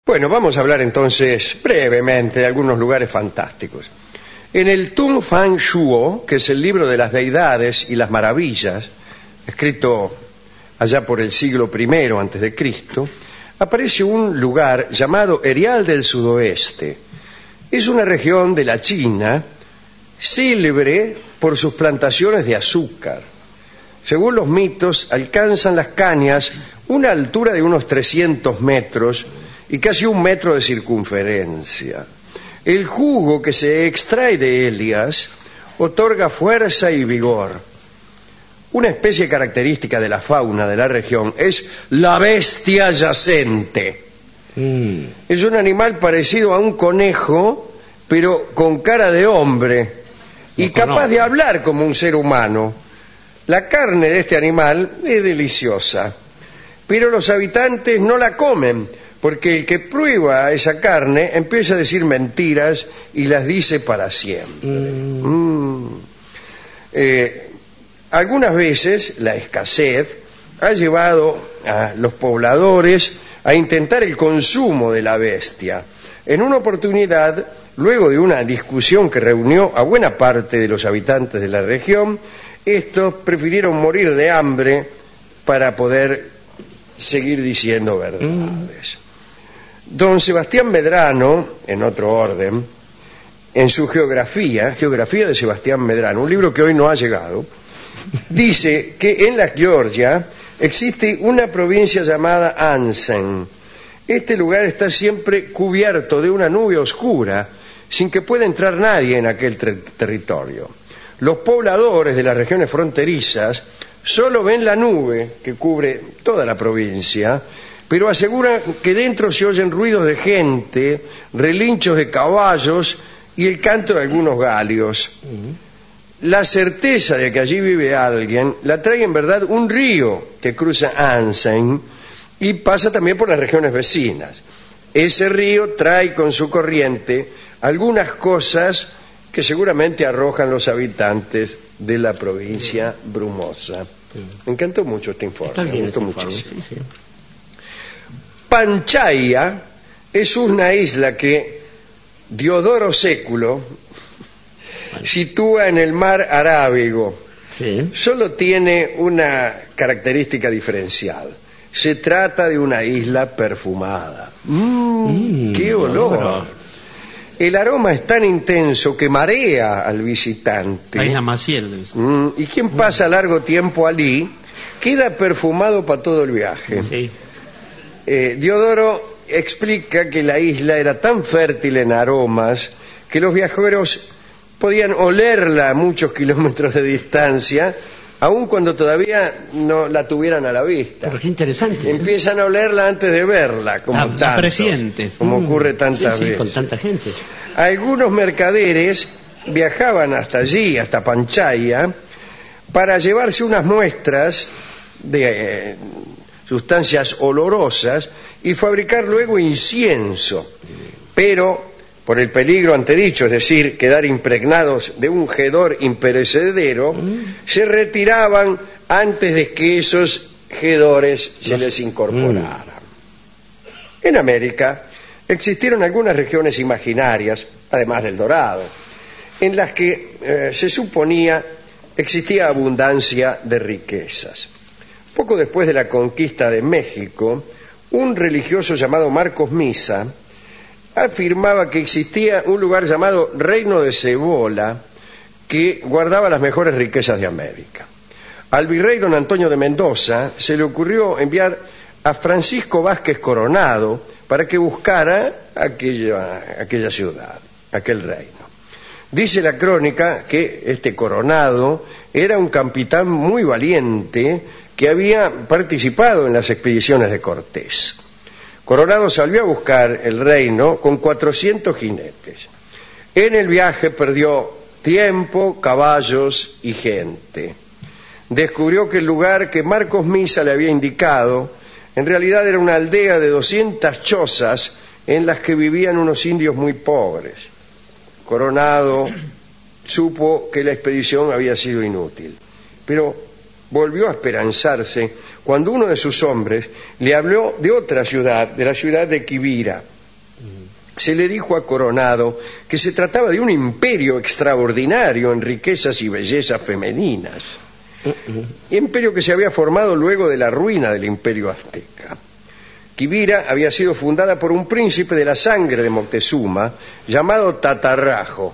Bueno, vamos a hablar entonces brevemente de algunos lugares fantásticos. En el Tung Fan Shuo, que es el libro de las deidades y las maravillas, escrito allá por el siglo I antes de Cristo, aparece un lugar llamado Erial del Sudoeste. Es una región de la China célebre por sus plantaciones de azúcar. Según los mitos, alcanzan las cañas una altura de unos 300 metros y casi 1 metro de circunferencia. El jugo que se extrae de ellas otorga fuerza y vigor. Una especie característica de la fauna de la región es la bestia yacente. Es un animal parecido a un conejo, pero con cara de hombre y capaz de hablar como un ser humano. La carne de este animal es deliciosa, pero los habitantes no la comen, porque el que prueba esa carne empieza a decir mentiras y las dice para siempre. Algunas veces la escasez ha llevado a los pobladores a intentar el consumo de la bestia. En una oportunidad, luego de una discusión que reunió a buena parte de los habitantes de la región, estos prefirieron morir de hambre para poder seguir diciendo verdades. Don Sebastián Medrano, en otro orden, en su Geografía de Sebastián Medrano, un libro que hoy no ha llegado, dice que en la Georgia existe una provincia llamada Ansen. Este lugar está siempre cubierto de una nube oscura, sin que pueda entrar nadie en aquel territorio. Los pobladores de las regiones fronterizas solo ven la nube que cubre toda la provincia, pero aseguran que dentro se oyen ruidos de gente, relinchos de caballos y el canto de algunos galios. La certeza de que allí vive alguien la trae en verdad un río que cruza Ansen y pasa también por las regiones vecinas. Ese río trae con su corriente algunas cosas que seguramente arrojan los habitantes de la provincia brumosa. Me encantó mucho este informe. Está bien, me gustó este muchísimo. informe, sí. Panchaya es una isla que Diodoro Século sitúa en el mar Arábigo. Sí. Solo tiene una característica diferencial. Se trata de una isla perfumada. ¡Qué olor! El aroma es tan intenso que marea al visitante. La isla Maciel debe ser. Y quien pasa largo tiempo allí queda perfumado para todo el viaje. Sí. Diodoro explica que la isla era tan fértil en aromas que los viajeros podían olerla a muchos kilómetros de distancia, aun cuando todavía no la tuvieran a la vista. Pero qué interesante. Empiezan a olerla antes de verla, como La presidente. como ocurre tantas Sí, veces. con tanta gente. Algunos mercaderes viajaban hasta allí, hasta Panchaya, para llevarse unas muestras de sustancias olorosas y fabricar luego incienso, pero por el peligro antedicho, es decir, quedar impregnados de un hedor imperecedero, se retiraban antes de que esos hedores se les incorporaran. En América existieron algunas regiones imaginarias, además del Dorado, en las que se suponía existía abundancia de riquezas. Poco después de la conquista de México, un religioso llamado Marcos Misa afirmaba que existía un lugar llamado Reino de Cebola que guardaba las mejores riquezas de América. Al virrey don Antonio de Mendoza se le ocurrió enviar a Francisco Vázquez Coronado para que buscara aquella ciudad, aquel reino. Dice la crónica que este Coronado era un capitán muy valiente que había participado en las expediciones de Cortés. Coronado salió a buscar el reino con 400 jinetes. En el viaje perdió tiempo, caballos y gente. Descubrió que el lugar que Marcos Misa le había indicado en realidad era una aldea de 200 chozas en las que vivían unos indios muy pobres. Coronado supo que la expedición había sido inútil, pero volvió a esperanzarse cuando uno de sus hombres le habló de otra ciudad, de la ciudad de Quivira. se le dijo a Coronado que se trataba de un imperio extraordinario en riquezas y bellezas femeninas. Imperio que se había formado luego de la ruina del imperio azteca. Quivira había sido fundada por un príncipe de la sangre de Moctezuma llamado Tatarrajo.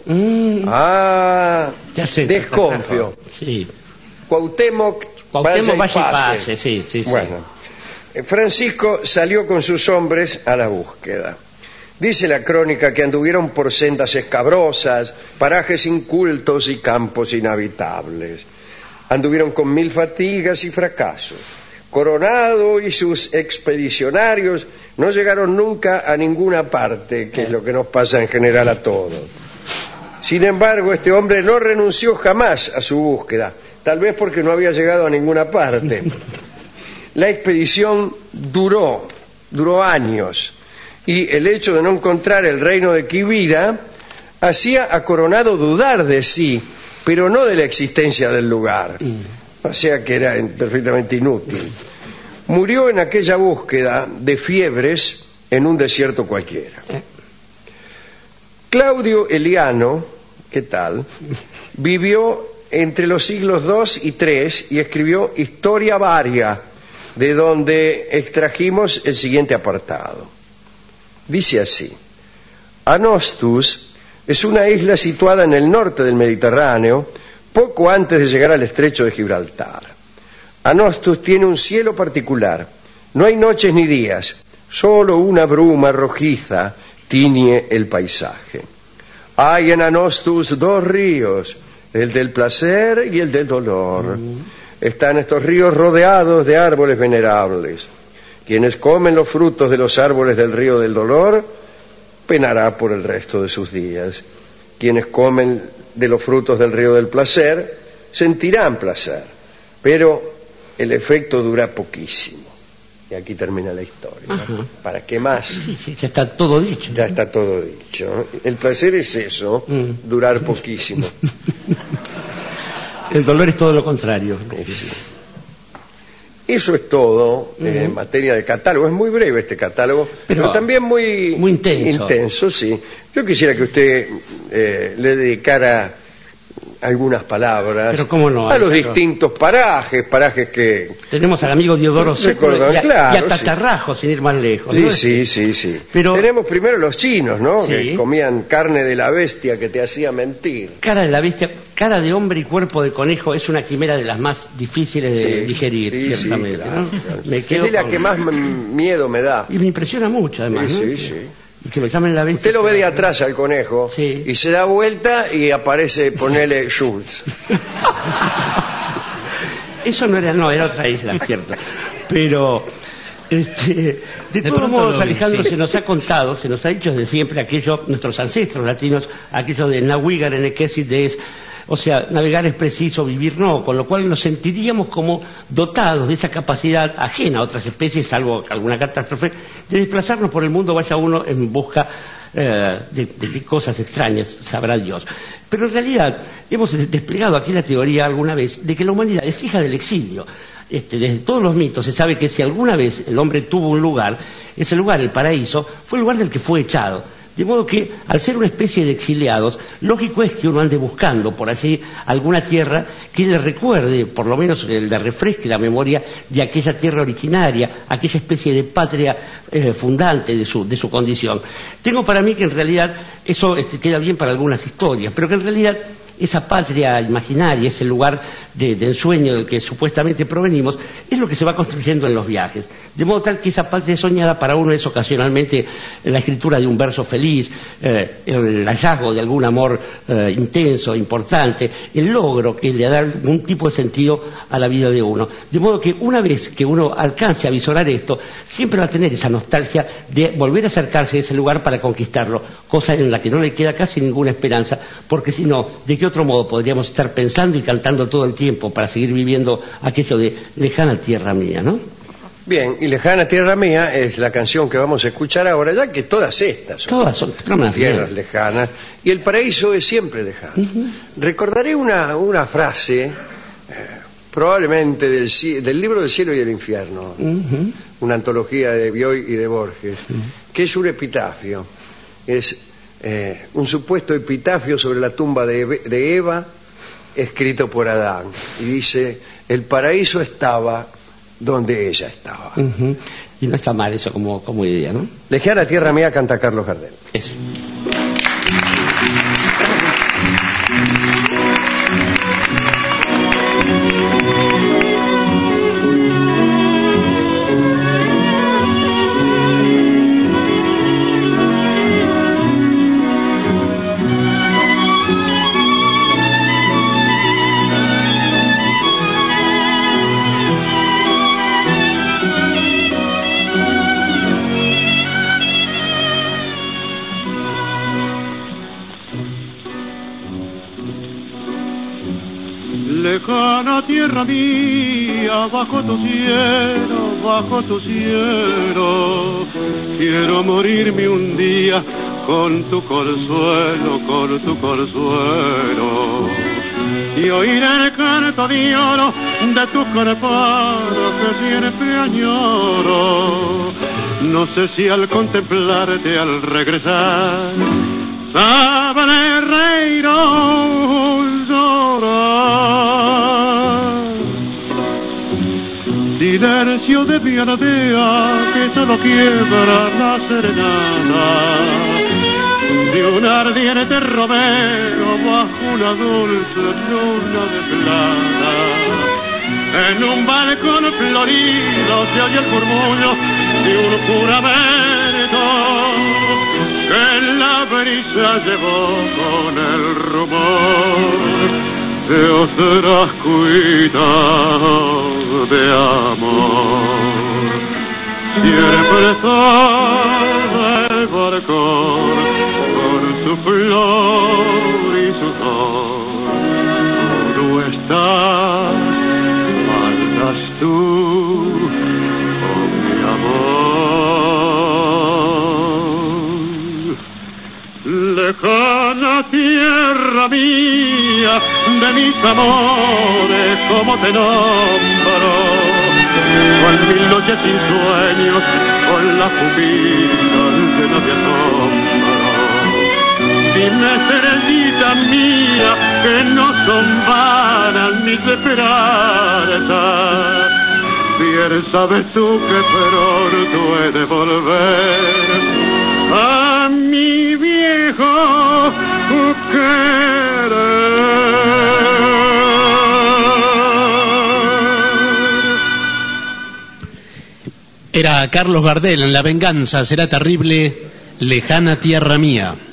Desconfio. Sí. Cuauhtémoc vaya y pase. Sí. Bueno, Francisco salió con sus hombres a la búsqueda. Dice la crónica que anduvieron por sendas escabrosas, parajes incultos y campos inhabitables. Anduvieron con 1000 fatigas y fracasos. Coronado y sus expedicionarios no llegaron nunca a ninguna parte, que es lo que nos pasa en general a todos. Sin embargo, este hombre no renunció jamás a su búsqueda, tal vez porque no había llegado a ninguna parte. La expedición duró años, y el hecho de no encontrar el reino de Quivira hacía a Coronado dudar de sí, pero no de la existencia del lugar. O sea que era perfectamente inútil. Murió en aquella búsqueda de fiebres en un desierto cualquiera. Claudio Eliano, ¿qué tal?, vivió entre los siglos II y III y escribió Historia Varia, de donde extrajimos el siguiente apartado. Dice así: Anostus es una isla situada en el norte del Mediterráneo, poco antes de llegar al estrecho de Gibraltar. Anostus tiene un cielo particular. No hay noches ni días, solo una bruma rojiza tiñe el paisaje. Hay en Anostus 2 ríos, el del placer y el del dolor. Están estos ríos rodeados de árboles venerables. Quienes comen los frutos de los árboles del río del dolor, penará por el resto de sus días. Quienes comen de los frutos del río del placer, sentirán placer, pero el efecto dura poquísimo. Y aquí termina la historia. ¿Para qué más? Sí, ya está todo dicho. Ya está todo dicho. El placer es eso, durar poquísimo. El dolor es todo lo contrario. Sí. Eso es todo en materia de catálogo. Es muy breve este catálogo, pero también muy intenso, sí. Yo quisiera que usted le dedicara algunas palabras. Pero cómo no, a los distintos parajes que... Tenemos al amigo Diodoro Seco y a Tatarrajo, sin ir más lejos. Sí, ¿no? sí. Pero... Tenemos primero los chinos, ¿no? Sí. Que comían carne de la bestia que te hacía mentir. Cara de la bestia, cara de hombre y cuerpo de conejo es una quimera de las más difíciles de digerir, ciertamente. Claro, ¿no? claro. Me quedo es de la que más miedo me da. Y me impresiona mucho, además. Sí. Y que lo llamen la bestia. Usted lo ve de atrás al conejo y se da vuelta y aparece, ponele Schultz. Eso no era otra isla, cierto. Pero de todos modos, Alejandro, se nos ha contado, se nos ha dicho desde siempre aquello, nuestros ancestros latinos, aquello de Nahuigar en Equesides, o sea, navegar es preciso, vivir no, con lo cual nos sentiríamos como dotados de esa capacidad ajena a otras especies, salvo alguna catástrofe, de desplazarnos por el mundo, vaya uno en busca de cosas extrañas, sabrá Dios. Pero en realidad hemos desplegado aquí la teoría alguna vez de que la humanidad es hija del exilio. Desde todos los mitos se sabe que si alguna vez el hombre tuvo un lugar, ese lugar, el paraíso, fue el lugar del que fue echado. De modo que, al ser una especie de exiliados, lógico es que uno ande buscando por allí alguna tierra que le recuerde, por lo menos le refresque la memoria de aquella tierra originaria, aquella especie de patria fundante de su condición. Tengo para mí que en realidad eso queda bien para algunas historias, pero que en realidad esa patria imaginaria, ese lugar de ensueño del que supuestamente provenimos, es lo que se va construyendo en los viajes. De modo tal que esa patria soñada para uno es ocasionalmente la escritura de un verso feliz, el hallazgo de algún amor intenso, importante, el logro que le da algún tipo de sentido a la vida de uno. De modo que una vez que uno alcance a visorar esto, siempre va a tener esa nostalgia de volver a acercarse a ese lugar para conquistarlo, cosa en la que no le queda casi ninguna esperanza, porque si no, ¿de qué otro modo podríamos estar pensando y cantando todo el tiempo para seguir viviendo aquello de lejana tierra mía, ¿no? Bien, y Lejana Tierra Mía es la canción que vamos a escuchar ahora, ya que todas estas son tierras lejanas, y el paraíso es siempre lejano. Recordaré una frase, probablemente del libro del cielo y del infierno, una antología de Bioy y de Borges, que es un epitafio, Es un supuesto epitafio sobre la tumba de Eva, escrito por Adán. Y dice: el paraíso estaba donde ella estaba. Y no está mal eso como idea, ¿no? Lejana tierra mía, canta Carlos Gardel. Eso. Lejana tierra mía, bajo tu cielo, quiero morirme un día con tu consuelo, y oír el canto de oro de tu cuerpo que siempre añoro. No sé si al contemplarte, al regresar, sabré reír o llorar. Silencio de mi aldea que solo quiebra la serenata de un ardiente romero bajo una dulce luna de plata. En un balcón florido se oye el murmullo de un juramento que la brisa llevó con el rumor de otras cuitas de amor. Siempre está el balcón con su flor y su sol. Tú estás, faltas tú, oh mi amor. Lejana tierra mía, de mis amores, como te nombro, con mil noches sin sueños, con las pupilas llenas de asombro. Dime, estrellita mía, que no son vanas mis esperanzas. Bien sabes tú que pronto he de volver a mi viejo querer. Era Carlos Gardel en La venganza será terrible, lejana tierra mía.